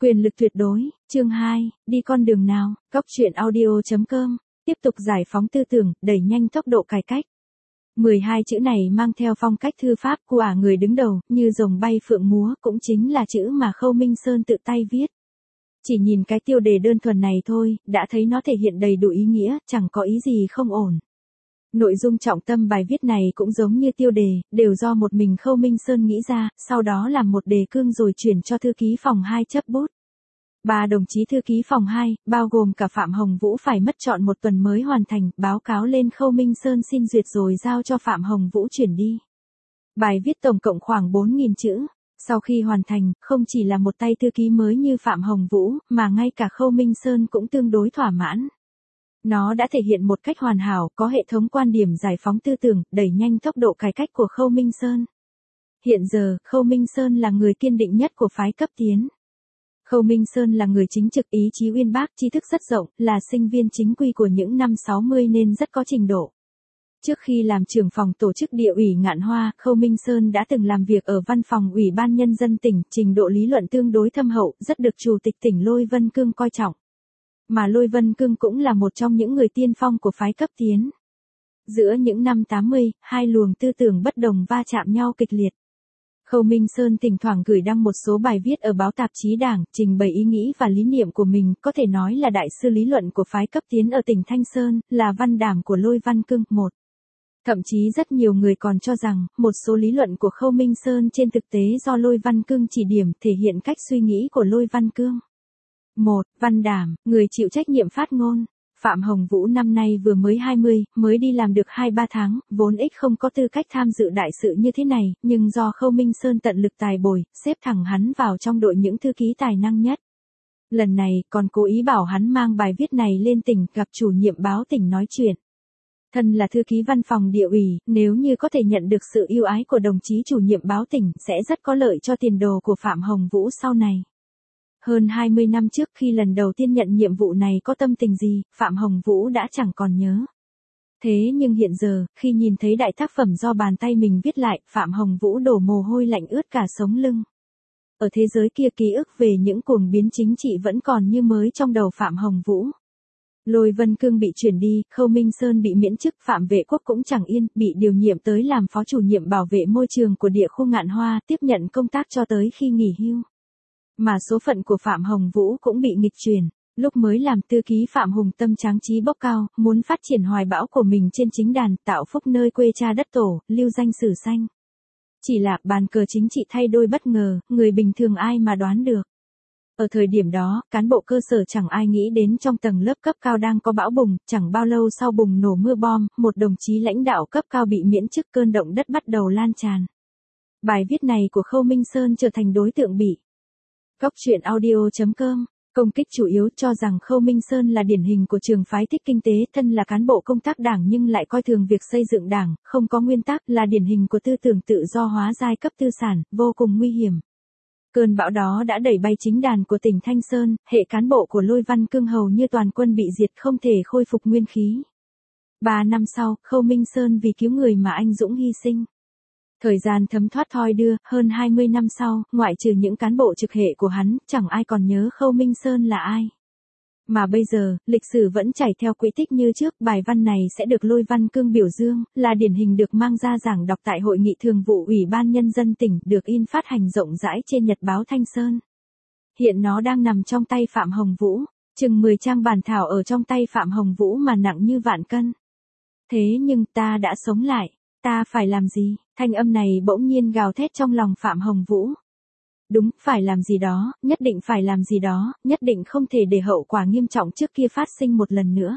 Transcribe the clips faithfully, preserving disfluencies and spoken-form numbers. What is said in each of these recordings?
Quyền lực tuyệt đối, chương hai, đi con đường nào, Góc truyện audio chấm com, tiếp tục giải phóng tư tưởng, đẩy nhanh tốc độ cải cách. mười hai chữ này mang theo phong cách thư pháp của người đứng đầu, như rồng bay phượng múa, cũng chính là chữ mà Khâu Minh Sơn tự tay viết. Chỉ nhìn cái tiêu đề đơn thuần này thôi, đã thấy nó thể hiện đầy đủ ý nghĩa, chẳng có ý gì không ổn. Nội dung trọng tâm bài viết này cũng giống như tiêu đề, đều do một mình Khâu Minh Sơn nghĩ ra, sau đó làm một đề cương rồi chuyển cho thư ký phòng hai chấp bút. Ba đồng chí thư ký phòng hai, bao gồm cả Phạm Hồng Vũ phải mất trọn một tuần mới hoàn thành, báo cáo lên Khâu Minh Sơn xin duyệt rồi giao cho Phạm Hồng Vũ chuyển đi. Bài viết tổng cộng khoảng bốn nghìn chữ. Sau khi hoàn thành, không chỉ là một tay thư ký mới như Phạm Hồng Vũ, mà ngay cả Khâu Minh Sơn cũng tương đối thỏa mãn. Nó đã thể hiện một cách hoàn hảo, có hệ thống quan điểm giải phóng tư tưởng, đẩy nhanh tốc độ cải cách của Khâu Minh Sơn. Hiện giờ, Khâu Minh Sơn là người kiên định nhất của phái cấp tiến. Khâu Minh Sơn là người chính trực, ý chí uyên bác, tri thức rất rộng, là sinh viên chính quy của những năm sáu mươi nên rất có trình độ. Trước khi làm trưởng phòng tổ chức địa ủy Ngạn Hoa, Khâu Minh Sơn đã từng làm việc ở văn phòng Ủy ban Nhân dân tỉnh, trình độ lý luận tương đối thâm hậu, rất được Chủ tịch tỉnh Lôi Vân Cương coi trọng. Mà Lôi Vân Cương cũng là một trong những người tiên phong của phái cấp tiến. Giữa những năm tám mươi, hai luồng tư tưởng bất đồng va chạm nhau kịch liệt. Khâu Minh Sơn thỉnh thoảng gửi đăng một số bài viết ở báo tạp chí Đảng, trình bày ý nghĩ và lý niệm của mình, có thể nói là đại sư lý luận của phái cấp tiến ở tỉnh Thanh Sơn, là văn đảm của Lôi Văn Cương. Một. Thậm chí rất nhiều người còn cho rằng, một số lý luận của Khâu Minh Sơn trên thực tế do Lôi Văn Cương chỉ điểm, thể hiện cách suy nghĩ của Lôi Văn Cương. Một. Văn đảm, người chịu trách nhiệm phát ngôn. Phạm Hồng Vũ năm nay vừa mới hai mươi, mới đi làm được hai ba tháng, vốn ích không có tư cách tham dự đại sự như thế này, nhưng do Khâu Minh Sơn tận lực tài bồi, xếp thẳng hắn vào trong đội những thư ký tài năng nhất. Lần này, còn cố ý bảo hắn mang bài viết này lên tỉnh, gặp chủ nhiệm báo tỉnh nói chuyện. Thân là thư ký văn phòng địa ủy, nếu như có thể nhận được sự yêu ái của đồng chí chủ nhiệm báo tỉnh, sẽ rất có lợi cho tiền đồ của Phạm Hồng Vũ sau này. Hơn hai mươi năm trước khi lần đầu tiên nhận nhiệm vụ này có tâm tình gì, Phạm Hồng Vũ đã chẳng còn nhớ. Thế nhưng hiện giờ, khi nhìn thấy đại tác phẩm do bàn tay mình viết lại, Phạm Hồng Vũ đổ mồ hôi lạnh ướt cả sống lưng. Ở thế giới kia, ký ức về những cuồng biến chính trị vẫn còn như mới trong đầu Phạm Hồng Vũ. Lôi Vân Cương bị chuyển đi, Khâu Minh Sơn bị miễn chức, Phạm Vệ Quốc cũng chẳng yên, bị điều nhiệm tới làm phó chủ nhiệm bảo vệ môi trường của địa khu Ngạn Hoa, tiếp nhận công tác cho tới khi nghỉ hưu. Mà số phận của Phạm Hồng Vũ cũng bị nghịch chuyển. Lúc mới làm thư ký, Phạm Hùng tâm tráng trí bốc cao, muốn phát triển hoài bão của mình trên chính đàn, tạo phúc nơi quê cha đất tổ, lưu danh sử xanh. Chỉ là bàn cờ chính trị thay đổi bất ngờ, người bình thường ai mà đoán được. Ở thời điểm đó, cán bộ cơ sở chẳng ai nghĩ đến trong tầng lớp cấp cao đang có bão bùng, chẳng bao lâu sau bùng nổ mưa bom, một đồng chí lãnh đạo cấp cao bị miễn chức, cơn động đất bắt đầu lan tràn. Bài viết này của Khâu Minh Sơn trở thành đối tượng bị Góc truyện audio chấm com công kích chủ yếu, cho rằng Khâu Minh Sơn là điển hình của trường phái thích kinh tế, thân là cán bộ công tác đảng nhưng lại coi thường việc xây dựng đảng, không có nguyên tắc, là điển hình của tư tưởng tự do hóa giai cấp tư sản, vô cùng nguy hiểm. Cơn bão đó đã đẩy bay chính đàn của tỉnh Thanh Sơn, hệ cán bộ của Lôi Văn Cương hầu như toàn quân bị diệt, không thể khôi phục nguyên khí. Ba năm sau, Khâu Minh Sơn vì cứu người mà anh dũng hy sinh. Thời gian thấm thoát thoi đưa, hơn hai mươi năm sau, ngoại trừ những cán bộ trực hệ của hắn, chẳng ai còn nhớ Khâu Minh Sơn là ai. Mà bây giờ, lịch sử vẫn chảy theo quỹ tích như trước, bài văn này sẽ được Lôi Văn Cương biểu dương, là điển hình được mang ra giảng đọc tại Hội nghị Thường vụ Ủy ban Nhân dân tỉnh, được in phát hành rộng rãi trên Nhật báo Thanh Sơn. Hiện nó đang nằm trong tay Phạm Hồng Vũ, chừng mười trang bản thảo ở trong tay Phạm Hồng Vũ mà nặng như vạn cân. Thế nhưng ta đã sống lại, ta phải làm gì? Thanh âm này bỗng nhiên gào thét trong lòng Phạm Hồng Vũ. Đúng, phải làm gì đó, nhất định phải làm gì đó, nhất định không thể để hậu quả nghiêm trọng trước kia phát sinh một lần nữa.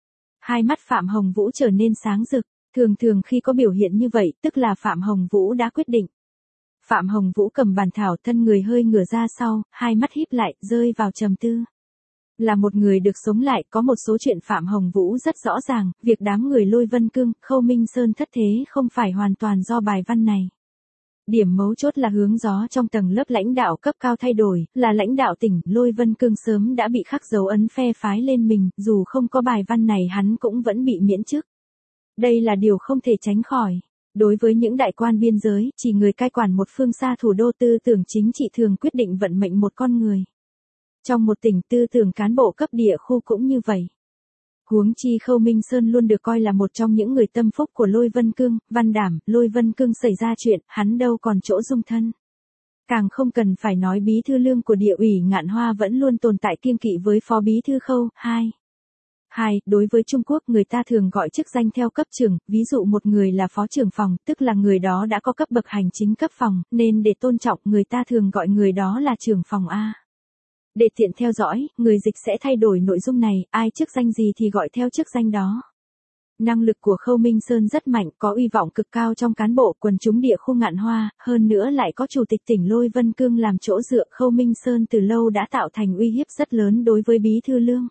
Hai mắt Phạm Hồng Vũ trở nên sáng rực, thường thường khi có biểu hiện như vậy, tức là Phạm Hồng Vũ đã quyết định. Phạm Hồng Vũ cầm bàn thảo, thân người hơi ngửa ra sau, hai mắt híp lại, rơi vào trầm tư. Là một người được sống lại, có một số chuyện Phạm Hồng Vũ rất rõ ràng, việc đám người Lôi Vân Cương, Khâu Minh Sơn thất thế không phải hoàn toàn do bài văn này. Điểm mấu chốt là hướng gió trong tầng lớp lãnh đạo cấp cao thay đổi, là lãnh đạo tỉnh, Lôi Vân Cương sớm đã bị khắc dấu ấn phe phái lên mình, dù không có bài văn này hắn cũng vẫn bị miễn chức. Đây là điều không thể tránh khỏi. Đối với những đại quan biên giới, chỉ người cai quản một phương xa thủ đô, tư tưởng chính trị thường quyết định vận mệnh một con người. Trong một tỉnh tư tưởng cán bộ cấp địa khu cũng như vậy. Huống chi Khâu Minh Sơn luôn được coi là một trong những người tâm phúc của Lôi Vân Cương, Văn Đảm, Lôi Vân Cương xảy ra chuyện, hắn đâu còn chỗ dung thân. Càng không cần phải nói bí thư lương của địa ủy Ngạn Hoa vẫn luôn tồn tại kiêng kỵ với phó bí thư Khâu. Hai. Hai, đối với Trung Quốc người ta thường gọi chức danh theo cấp trưởng, ví dụ một người là phó trưởng phòng, tức là người đó đã có cấp bậc hành chính cấp phòng, nên để tôn trọng người ta thường gọi người đó là trưởng phòng A. Để tiện theo dõi, người dịch sẽ thay đổi nội dung này, ai chức danh gì thì gọi theo chức danh đó. Năng lực của Khâu Minh Sơn rất mạnh, có uy vọng cực cao trong cán bộ quần chúng địa khu Ngạn Hoa, hơn nữa lại có chủ tịch tỉnh Lôi Vân Cương làm chỗ dựa. Khâu Minh Sơn từ lâu đã tạo thành uy hiếp rất lớn đối với bí thư lương.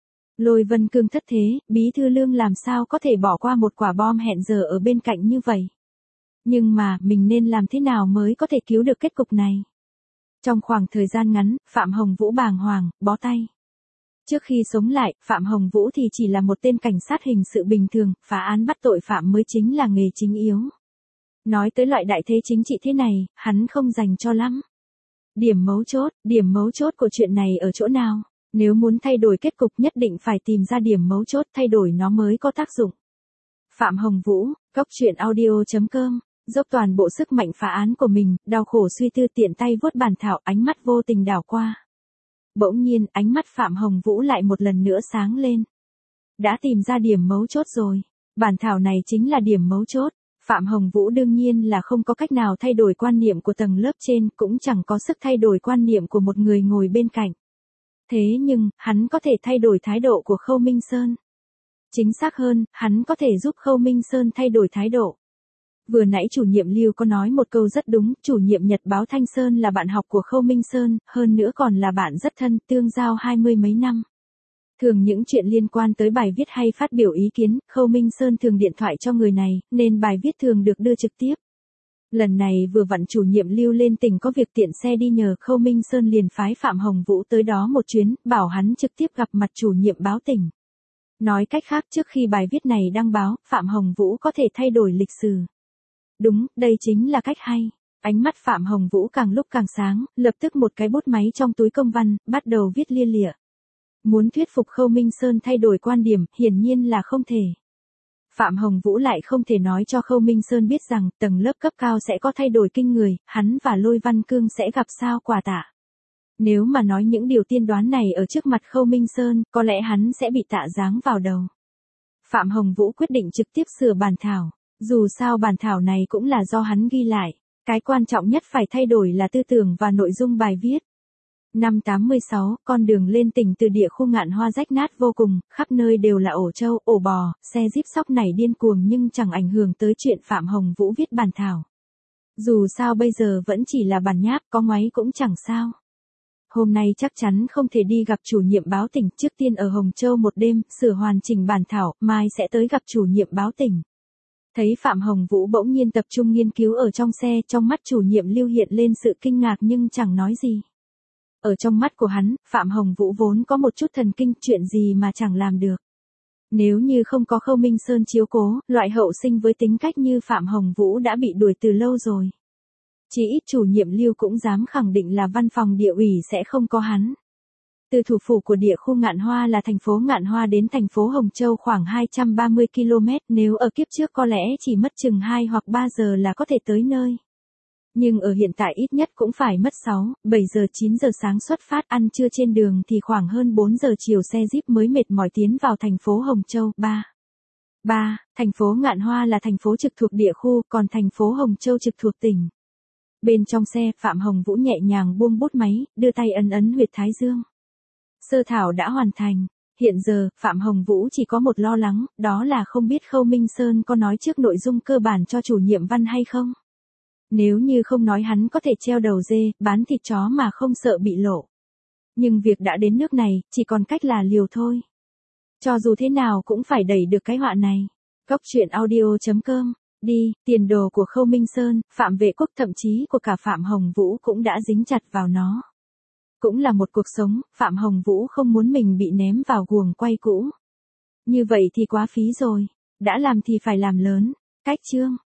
Lôi Vân Cương thất thế, bí thư lương làm sao có thể bỏ qua một quả bom hẹn giờ ở bên cạnh như vậy. Nhưng mà, mình nên làm thế nào mới có thể cứu được kết cục này? Trong khoảng thời gian ngắn, Phạm Hồng Vũ bàng hoàng, bó tay. Trước khi sống lại, Phạm Hồng Vũ thì chỉ là một tên cảnh sát hình sự bình thường, phá án bắt tội phạm mới chính là nghề chính yếu. Nói tới loại đại thế chính trị thế này, hắn không dành cho lắm. Điểm mấu chốt, điểm mấu chốt của chuyện này ở chỗ nào? Nếu muốn thay đổi kết cục nhất định phải tìm ra điểm mấu chốt, thay đổi nó mới có tác dụng. Phạm Hồng Vũ, Cóc Truyện Audio chấm com, dốc toàn bộ sức mạnh phá án của mình, đau khổ suy tư tiện tay vuốt bản thảo, ánh mắt vô tình đảo qua. Bỗng nhiên, ánh mắt Phạm Hồng Vũ lại một lần nữa sáng lên. Đã tìm ra điểm mấu chốt rồi. Bản thảo này chính là điểm mấu chốt. Phạm Hồng Vũ đương nhiên là không có cách nào thay đổi quan niệm của tầng lớp trên, cũng chẳng có sức thay đổi quan niệm của một người ngồi bên cạnh. Thế nhưng, hắn có thể thay đổi thái độ của Khâu Minh Sơn. Chính xác hơn, hắn có thể giúp Khâu Minh Sơn thay đổi thái độ. Vừa nãy chủ nhiệm Lưu có nói một câu rất đúng, chủ nhiệm Nhật báo Thanh Sơn là bạn học của Khâu Minh Sơn, hơn nữa còn là bạn rất thân, tương giao hai mươi mấy năm. Thường những chuyện liên quan tới bài viết hay phát biểu ý kiến, Khâu Minh Sơn thường điện thoại cho người này, nên bài viết thường được đưa trực tiếp. Lần này vừa vặn chủ nhiệm Lưu lên tỉnh có việc tiện xe đi nhờ, Khâu Minh Sơn liền phái Phạm Hồng Vũ tới đó một chuyến, bảo hắn trực tiếp gặp mặt chủ nhiệm báo tỉnh. Nói cách khác, trước khi bài viết này đăng báo, Phạm Hồng Vũ có thể thay đổi lịch sử. Đúng, đây chính là cách hay. Ánh mắt Phạm Hồng Vũ càng lúc càng sáng, lập tức một cái bút máy trong túi công văn, bắt đầu viết lia lịa. Muốn thuyết phục Khâu Minh Sơn thay đổi quan điểm, hiển nhiên là không thể. Phạm Hồng Vũ lại không thể nói cho Khâu Minh Sơn biết rằng, tầng lớp cấp cao sẽ có thay đổi kinh người, hắn và Lôi Văn Cương sẽ gặp sao quả tạ. Nếu mà nói những điều tiên đoán này ở trước mặt Khâu Minh Sơn, có lẽ hắn sẽ bị tạ giáng vào đầu. Phạm Hồng Vũ quyết định trực tiếp sửa bản thảo. Dù sao bản thảo này cũng là do hắn ghi lại, cái quan trọng nhất phải thay đổi là tư tưởng và nội dung bài viết. Năm tám mươi sáu, con đường lên tỉnh từ địa khu Ngạn Hoa rách nát vô cùng, khắp nơi đều là ổ trâu, ổ bò, xe jeep sóc này điên cuồng nhưng chẳng ảnh hưởng tới chuyện Phạm Hồng Vũ viết bản thảo. Dù sao bây giờ vẫn chỉ là bản nháp, có ngoáy cũng chẳng sao. Hôm nay chắc chắn không thể đi gặp chủ nhiệm báo tỉnh, trước tiên ở Hồng Châu một đêm, sửa hoàn chỉnh bản thảo, mai sẽ tới gặp chủ nhiệm báo tỉnh. Thấy Phạm Hồng Vũ bỗng nhiên tập trung nghiên cứu ở trong xe, trong mắt chủ nhiệm Lưu hiện lên sự kinh ngạc nhưng chẳng nói gì. Ở trong mắt của hắn, Phạm Hồng Vũ vốn có một chút thần kinh, chuyện gì mà chẳng làm được. Nếu như không có Khâu Minh Sơn chiếu cố, loại hậu sinh với tính cách như Phạm Hồng Vũ đã bị đuổi từ lâu rồi. Chỉ ít chủ nhiệm Lưu cũng dám khẳng định là văn phòng địa ủy sẽ không có hắn. Từ thủ phủ của địa khu Ngạn Hoa là thành phố Ngạn Hoa đến thành phố Hồng Châu khoảng hai trăm ba mươi ki lô mét, nếu ở kiếp trước có lẽ chỉ mất chừng hai hoặc ba giờ là có thể tới nơi. Nhưng ở hiện tại ít nhất cũng phải mất sáu, bảy giờ chín giờ sáng xuất phát, ăn trưa trên đường thì khoảng hơn bốn giờ chiều xe jeep mới mệt mỏi tiến vào thành phố Hồng Châu. ba. ba. Thành phố Ngạn Hoa là thành phố trực thuộc địa khu, còn thành phố Hồng Châu trực thuộc tỉnh. Bên trong xe, Phạm Hồng Vũ nhẹ nhàng buông bút máy, đưa tay ấn ấn huyệt thái dương. Sơ thảo đã hoàn thành. Hiện giờ, Phạm Hồng Vũ chỉ có một lo lắng, đó là không biết Khâu Minh Sơn có nói trước nội dung cơ bản cho chủ nhiệm văn hay không. Nếu như không nói hắn có thể treo đầu dê, bán thịt chó mà không sợ bị lộ. Nhưng việc đã đến nước này, chỉ còn cách là liều thôi. Cho dù thế nào cũng phải đẩy được cái họa này. Cóc Truyện Audio chấm com. Đi, tiền đồ của Khâu Minh Sơn, Phạm Vệ Quốc thậm chí của cả Phạm Hồng Vũ cũng đã dính chặt vào nó. Cũng là một cuộc sống, Phạm Hồng Vũ không muốn mình bị ném vào guồng quay cũ. Như vậy thì quá phí rồi. Đã làm thì phải làm lớn. Cách chương.